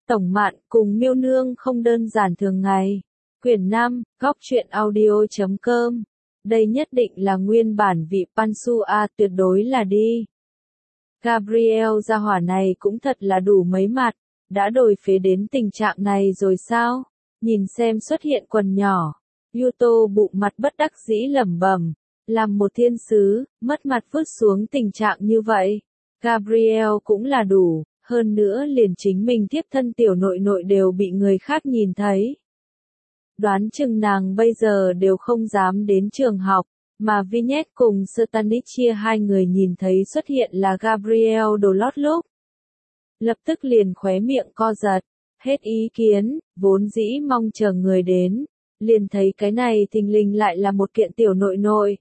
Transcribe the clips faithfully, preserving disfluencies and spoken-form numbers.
Tổng Mạn cùng Miêu Nương không đơn giản thường ngày. Quyển năm, góc truyện audio chấm com. Đây nhất định là nguyên bản vị Pansua tuyệt đối là đi. Gabriel gia hỏa này cũng thật là đủ mấy mặt, đã đổi phế đến tình trạng này rồi sao? Nhìn xem xuất hiện quần nhỏ. Yuto bụng mặt bất đắc dĩ lẩm bẩm, làm một thiên sứ, mất mặt vứt xuống tình trạng như vậy. Gabriel cũng là đủ, hơn nữa liền chính mình tiếp thân tiểu nội nội đều bị người khác nhìn thấy. Đoán chừng nàng bây giờ đều không dám đến trường học, mà Vignette cùng Stanicia hai người nhìn thấy xuất hiện là Gabriel đồ lót lúc. Lập tức liền khóe miệng co giật, hết ý kiến, vốn dĩ mong chờ người đến, liền thấy cái này thình lình lại là một kiện tiểu nội nội.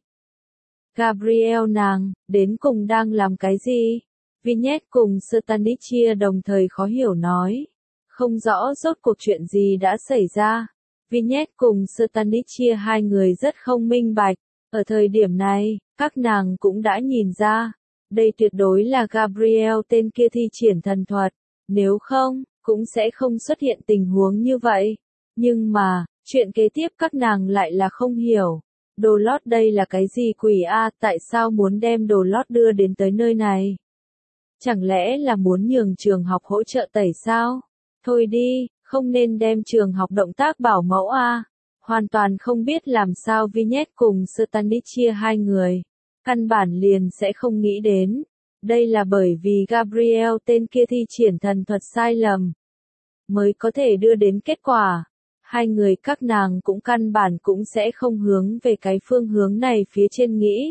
Gabriel nàng, đến cùng đang làm cái gì? Vignette cùng Stanicia đồng thời khó hiểu nói. Không rõ rốt cuộc chuyện gì đã xảy ra. Vignette cùng Stanicia hai người rất không minh bạch. Ở thời điểm này, các nàng cũng đã nhìn ra. Đây tuyệt đối là Gabriel tên kia thi triển thần thuật. Nếu không, cũng sẽ không xuất hiện tình huống như vậy. Nhưng mà, chuyện kế tiếp các nàng lại là không hiểu. Đồ lót đây là cái gì quỷ a? Tại sao muốn đem đồ lót đưa đến tới nơi này? Chẳng lẽ là muốn nhường trường học hỗ trợ tẩy sao? Thôi đi, không nên đem trường học động tác bảo mẫu a. Hoàn toàn không biết làm sao Vignette cùng Stanicia hai người. Căn bản liền sẽ không nghĩ đến. Đây là bởi vì Gabriel tên kia thi triển thần thuật sai lầm. Mới có thể đưa đến kết quả. Hai người các nàng cũng căn bản cũng sẽ không hướng về cái phương hướng này phía trên nghĩ.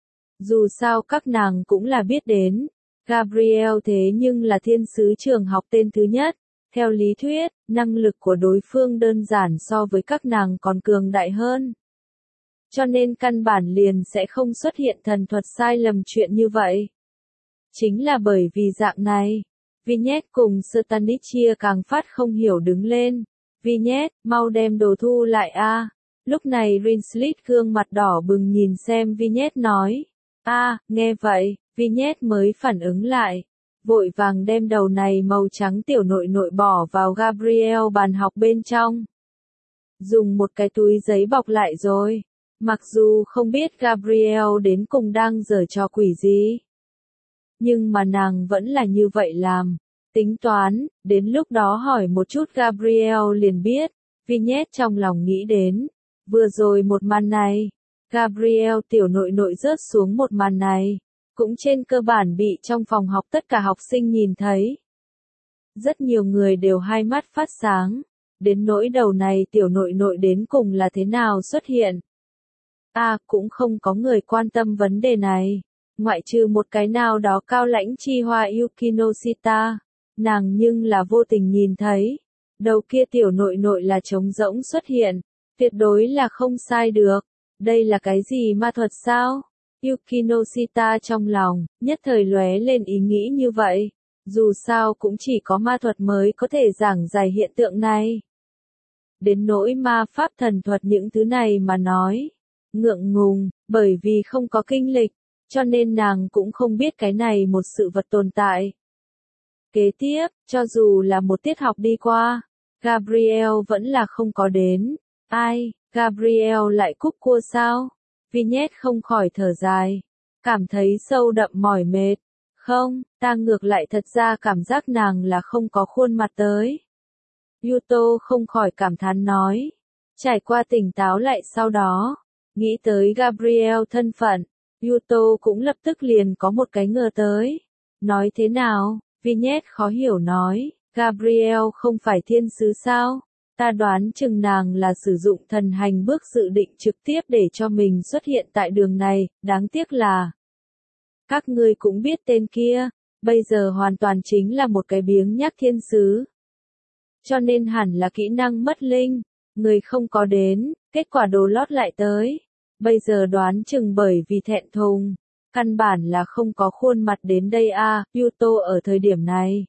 Dù sao các nàng cũng là biết đến. Gabriel thế nhưng là thiên sứ trường học tên thứ nhất. Theo lý thuyết, năng lực của đối phương đơn giản so với các nàng còn cường đại hơn. Cho nên căn bản liền sẽ không xuất hiện thần thuật sai lầm chuyện như vậy. Chính là bởi vì dạng này, Vignette cùng Stanicia càng phát không hiểu đứng lên. Vignette, mau đem đồ thu lại a. Lúc này Rinslit gương mặt đỏ bừng nhìn xem Vignette nói. A, nghe vậy, Vignette mới phản ứng lại. Vội vàng đem đầu này màu trắng tiểu nội nội bỏ vào Gabriel bàn học bên trong. Dùng một cái túi giấy bọc lại rồi. Mặc dù không biết Gabriel đến cùng đang giở trò quỷ gì. Nhưng mà nàng vẫn là như vậy làm. Tính toán, đến lúc đó hỏi một chút Gabriel liền biết. Vignette trong lòng nghĩ đến. Vừa rồi một màn này. Gabriel tiểu nội nội rớt xuống một màn này. Cũng trên cơ bản bị trong phòng học tất cả học sinh nhìn thấy. Rất nhiều người đều hai mắt phát sáng. Đến nỗi đầu này tiểu nội nội đến cùng là thế nào xuất hiện. À, cũng không có người quan tâm vấn đề này. Ngoại trừ một cái nào đó cao lãnh chi hoa Yukinoshita. Nàng nhưng là vô tình nhìn thấy. Đầu kia tiểu nội nội là trống rỗng xuất hiện. Tuyệt đối là không sai được. Đây là cái gì ma thuật sao? Yukinoshita trong lòng, nhất thời lóe lên ý nghĩ như vậy. Dù sao cũng chỉ có ma thuật mới có thể giảng giải hiện tượng này. Đến nỗi ma pháp thần thuật những thứ này mà nói. Ngượng ngùng, bởi vì không có kinh lịch, cho nên nàng cũng không biết cái này một sự vật tồn tại. Kế tiếp, cho dù là một tiết học đi qua, Gabriel vẫn là không có đến. Ai, Gabriel lại cúp cua sao? Vignette không khỏi thở dài, cảm thấy sâu đậm mỏi mệt. Không, ta ngược lại thật ra cảm giác nàng là không có khuôn mặt tới. Yuto không khỏi cảm thán nói. Trải qua tỉnh táo lại sau đó, nghĩ tới Gabriel thân phận, Yuto cũng lập tức liền có một cái ngờ tới. Nói thế nào? Vignette khó hiểu nói, Gabriel không phải thiên sứ sao? Ta đoán chừng nàng là sử dụng thần hành bước dự định trực tiếp để cho mình xuất hiện tại đường này, đáng tiếc là các ngươi cũng biết tên kia, bây giờ hoàn toàn chính là một cái biếng nhác thiên sứ. Cho nên hẳn là kỹ năng mất linh, người không có đến, kết quả đồ lót lại tới. Bây giờ đoán chừng bởi vì thẹn thùng, căn bản là không có khuôn mặt đến đây a. À, Yuto ở thời điểm này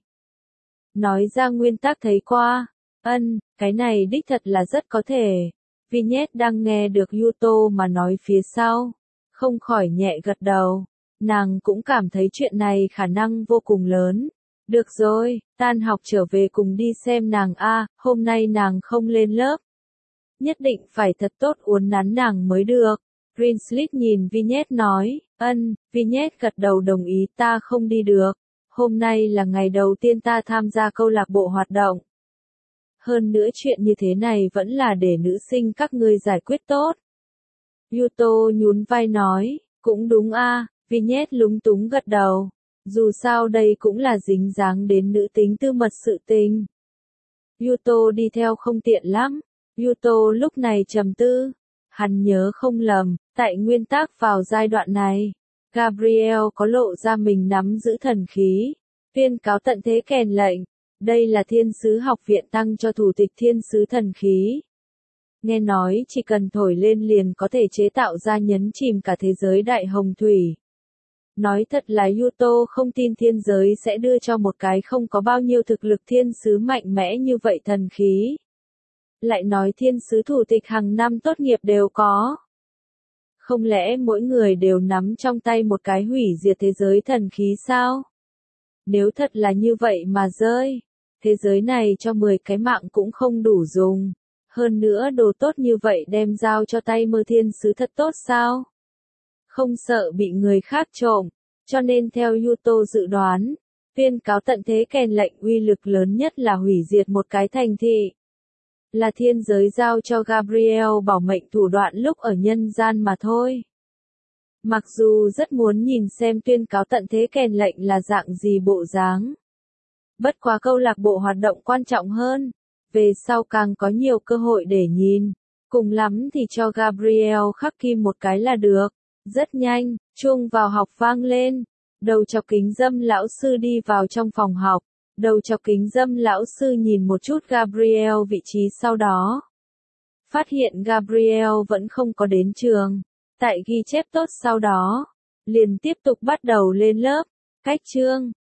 nói ra nguyên tắc thấy qua. Ân, cái này đích thật là rất có thể. Vignette đang nghe được Yuto mà nói phía sau, không khỏi nhẹ gật đầu. Nàng cũng cảm thấy chuyện này khả năng vô cùng lớn. Được rồi, tan học trở về cùng đi xem nàng a, hôm nay nàng không lên lớp. Nhất định phải thật tốt uốn nắn nàng mới được. Rinslit nhìn Vignette nói, ân, Vignette gật đầu đồng ý, ta không đi được. Hôm nay là ngày đầu tiên ta tham gia câu lạc bộ hoạt động. Hơn nữa chuyện như thế này vẫn là để nữ sinh các ngươi giải quyết tốt. Yuto nhún vai nói, cũng đúng a, Vignette lúng túng gật đầu. Dù sao đây cũng là dính dáng đến nữ tính tư mật sự tình. Yuto đi theo không tiện lắm. Yuto lúc này trầm tư. Hắn nhớ không lầm, tại nguyên tắc vào giai đoạn này, Gabriel có lộ ra mình nắm giữ thần khí. Tuyên cáo tận thế kèn lệnh. Đây là thiên sứ học viện tăng cho thủ tịch thiên sứ thần khí. Nghe nói chỉ cần thổi lên liền có thể chế tạo ra nhấn chìm cả thế giới đại hồng thủy. Nói thật là Yuto không tin thiên giới sẽ đưa cho một cái không có bao nhiêu thực lực thiên sứ mạnh mẽ như vậy thần khí. Lại nói thiên sứ thủ tịch hàng năm tốt nghiệp đều có. Không lẽ mỗi người đều nắm trong tay một cái hủy diệt thế giới thần khí sao? Nếu thật là như vậy mà rơi, thế giới này cho mười cái mạng cũng không đủ dùng. Hơn nữa đồ tốt như vậy đem giao cho tay mơ thiên sứ thật tốt sao? Không sợ bị người khác trộm, cho nên theo Yuto dự đoán, tuyên cáo tận thế kèn lệnh uy lực lớn nhất là hủy diệt một cái thành thị. Là thiên giới giao cho Gabriel bảo mệnh thủ đoạn lúc ở nhân gian mà thôi. Mặc dù rất muốn nhìn xem tuyên cáo tận thế kèn lệnh là dạng gì bộ dáng. Bất quá câu lạc bộ hoạt động quan trọng hơn, về sau càng có nhiều cơ hội để nhìn. Cùng lắm thì cho Gabriel khắc kim một cái là được. Rất nhanh, chuông vào học vang lên. Đầu chọc kính dâm lão sư đi vào trong phòng học. Đầu chọc kính dâm lão sư nhìn một chút Gabriel vị trí sau đó. Phát hiện Gabriel vẫn không có đến trường. Tại ghi chép tốt sau đó, liền tiếp tục bắt đầu lên lớp. Cách chương